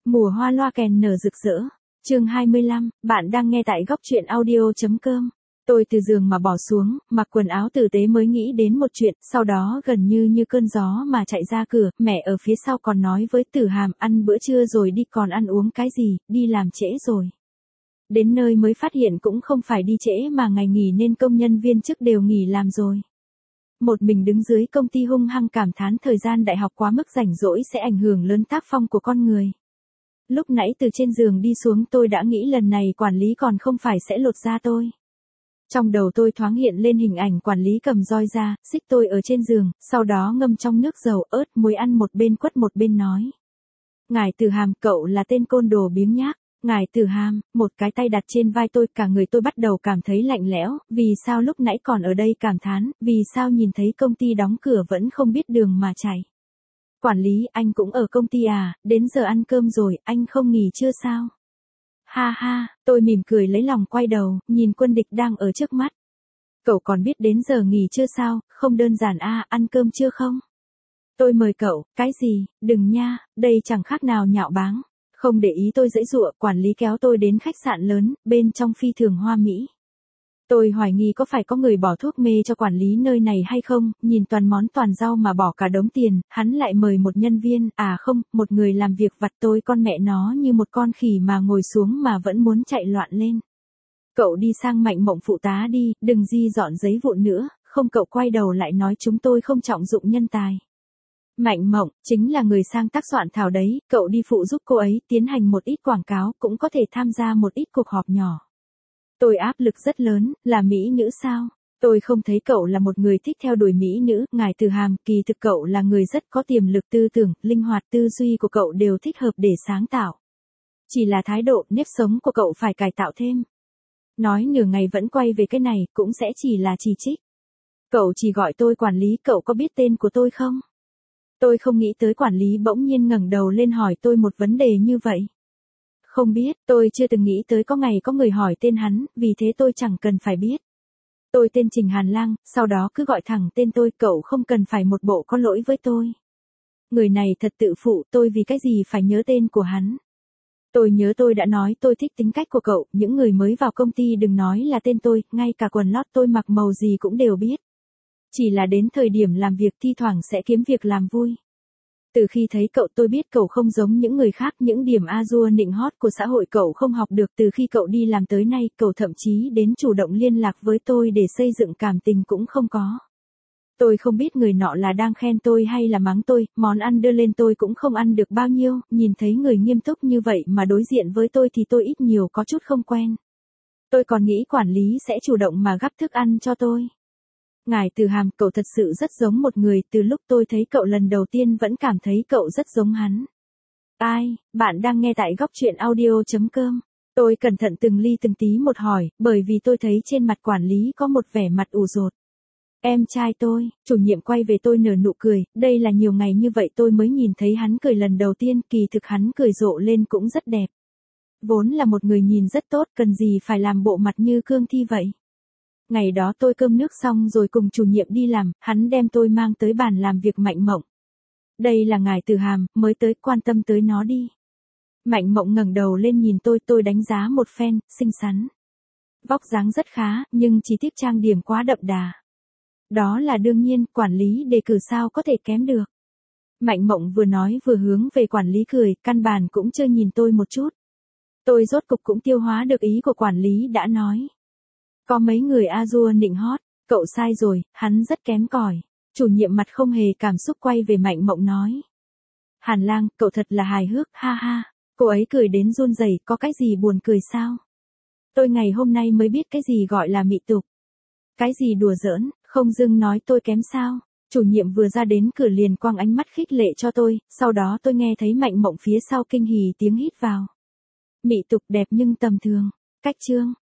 Mùa hoa loa kèn nở rực rỡ. Chương 25, bạn đang nghe tại góc truyện audio.com. Tôi từ giường mà bỏ xuống, mặc quần áo tử tế mới nghĩ đến một chuyện, sau đó gần như cơn gió mà chạy ra cửa, mẹ ở phía sau còn nói với Tử Hàm ăn bữa trưa rồi đi, còn ăn uống cái gì, đi làm trễ rồi. Đến nơi mới phát hiện cũng không phải đi trễ mà ngày nghỉ nên công nhân viên chức đều nghỉ làm rồi. Một mình đứng dưới công ty hung hăng cảm thán thời gian đại học quá mức rảnh rỗi sẽ ảnh hưởng lớn tác phong của con người. Lúc nãy từ trên giường đi xuống tôi đã nghĩ lần này quản lý còn không phải sẽ lột da tôi. Trong đầu tôi thoáng hiện lên hình ảnh quản lý cầm roi ra, xích tôi ở trên giường, sau đó ngâm trong nước dầu ớt muối ăn một bên quất một bên nói. Ngài Tử Hàm, cậu là tên côn đồ biếng nhác. Ngài Tử Hàm, một cái tay đặt trên vai tôi, cả người tôi bắt đầu cảm thấy lạnh lẽo, vì sao lúc nãy còn ở đây cảm thán, vì sao nhìn thấy công ty đóng cửa vẫn không biết đường mà chạy. Quản lý, anh cũng ở công ty à, đến giờ ăn cơm rồi, anh không nghỉ chưa sao? Ha ha, tôi mỉm cười lấy lòng quay đầu, nhìn Quân Địch đang ở trước mắt. Cậu còn biết đến giờ nghỉ chưa sao, không đơn giản à, ăn cơm chưa không? Tôi mời cậu, cái gì, đừng nha, đây chẳng khác nào nhạo báng. Không để ý tôi giãy giụa, quản lý kéo tôi đến khách sạn lớn, bên trong phi thường hoa mỹ. Tôi hoài nghi có phải có người bỏ thuốc mê cho quản lý nơi này hay không, nhìn toàn món toàn rau mà bỏ cả đống tiền, hắn lại mời một nhân viên, à không, một người làm việc vặt. Tôi con mẹ nó như một con khỉ mà ngồi xuống mà vẫn muốn chạy loạn lên. Cậu đi sang Mạnh Mộng phụ tá đi, đừng di dọn giấy vụn nữa, không cậu quay đầu lại nói chúng tôi không trọng dụng nhân tài. Mạnh Mộng, chính là người sang tác soạn thảo đấy, cậu đi phụ giúp cô ấy, tiến hành một ít quảng cáo, cũng có thể tham gia một ít cuộc họp nhỏ. Tôi áp lực rất lớn, là mỹ nữ sao? Tôi không thấy cậu là một người thích theo đuổi mỹ nữ, Ngài Tử Hàm, kỳ thực cậu là người rất có tiềm lực, tư tưởng, linh hoạt, tư duy của cậu đều thích hợp để sáng tạo. Chỉ là thái độ, nếp sống của cậu phải cải tạo thêm. Nói nửa ngày vẫn quay về cái này, cũng sẽ chỉ là chỉ trích. Cậu chỉ gọi tôi quản lý, cậu có biết tên của tôi không? Tôi không nghĩ tới quản lý bỗng nhiên ngẩng đầu lên hỏi tôi một vấn đề như vậy. Không biết, tôi chưa từng nghĩ tới có ngày có người hỏi tên hắn, vì thế tôi chẳng cần phải biết. Tôi tên Trình Hàn Lang, sau đó cứ gọi thẳng tên tôi, cậu không cần phải một bộ có lỗi với tôi. Người này thật tự phụ, tôi vì cái gì phải nhớ tên của hắn. Tôi nhớ tôi đã nói tôi thích tính cách của cậu, những người mới vào công ty đừng nói là tên tôi, ngay cả quần lót tôi mặc màu gì cũng đều biết. Chỉ là đến thời điểm làm việc thi thoảng sẽ kiếm việc làm vui. Từ khi thấy cậu tôi biết cậu không giống những người khác, những điểm a-dua nịnh hót của xã hội cậu không học được. Từ khi cậu đi làm tới nay, cậu thậm chí đến chủ động liên lạc với tôi để xây dựng cảm tình cũng không có. Tôi không biết người nọ là đang khen tôi hay là mắng tôi, món ăn đưa lên tôi cũng không ăn được bao nhiêu, nhìn thấy người nghiêm túc như vậy mà đối diện với tôi thì tôi ít nhiều có chút không quen. Tôi còn nghĩ quản lý sẽ chủ động mà gắp thức ăn cho tôi. Ngài Tử Hàm, cậu thật sự rất giống một người, từ lúc tôi thấy cậu lần đầu tiên vẫn cảm thấy cậu rất giống hắn. Ai, bạn đang nghe tại góc truyện audio.com. Tôi cẩn thận từng ly từng tí một hỏi, bởi vì tôi thấy trên mặt quản lý có một vẻ mặt ủ rột. Em trai tôi, chủ nhiệm quay về tôi nở nụ cười, đây là nhiều ngày như vậy tôi mới nhìn thấy hắn cười lần đầu tiên, kỳ thực hắn cười rộ lên cũng rất đẹp. Vốn là một người nhìn rất tốt, cần gì phải làm bộ mặt như cương thi vậy. Ngày đó tôi cơm nước xong rồi cùng chủ nhiệm đi làm, hắn đem tôi mang tới bàn làm việc Mạnh Mộng. Đây là Ngài Tử Hàm, mới tới, quan tâm tới nó đi. Mạnh Mộng ngẩng đầu lên nhìn tôi đánh giá một phen, xinh xắn. Vóc dáng rất khá, nhưng chỉ tiếc trang điểm quá đậm đà. Đó là đương nhiên, quản lý đề cử sao có thể kém được. Mạnh Mộng vừa nói vừa hướng về quản lý cười, căn bản cũng chưa nhìn tôi một chút. Tôi rốt cục cũng tiêu hóa được ý của quản lý đã nói. Có mấy người a-dua nịnh hót, cậu sai rồi, hắn rất kém cỏi. Chủ nhiệm mặt không hề cảm xúc quay về Mạnh Mộng nói. Hàn Lang, cậu thật là hài hước, ha ha. Cô ấy cười đến run rẩy, có cái gì buồn cười sao? Tôi ngày hôm nay mới biết cái gì gọi là mị tục. Cái gì đùa giỡn, không dưng nói tôi kém sao? Chủ nhiệm vừa ra đến cửa liền quăng ánh mắt khích lệ cho tôi, sau đó tôi nghe thấy Mạnh Mộng phía sau kinh hỉ tiếng hít vào. Mị tục đẹp nhưng tầm thường. Cách chương.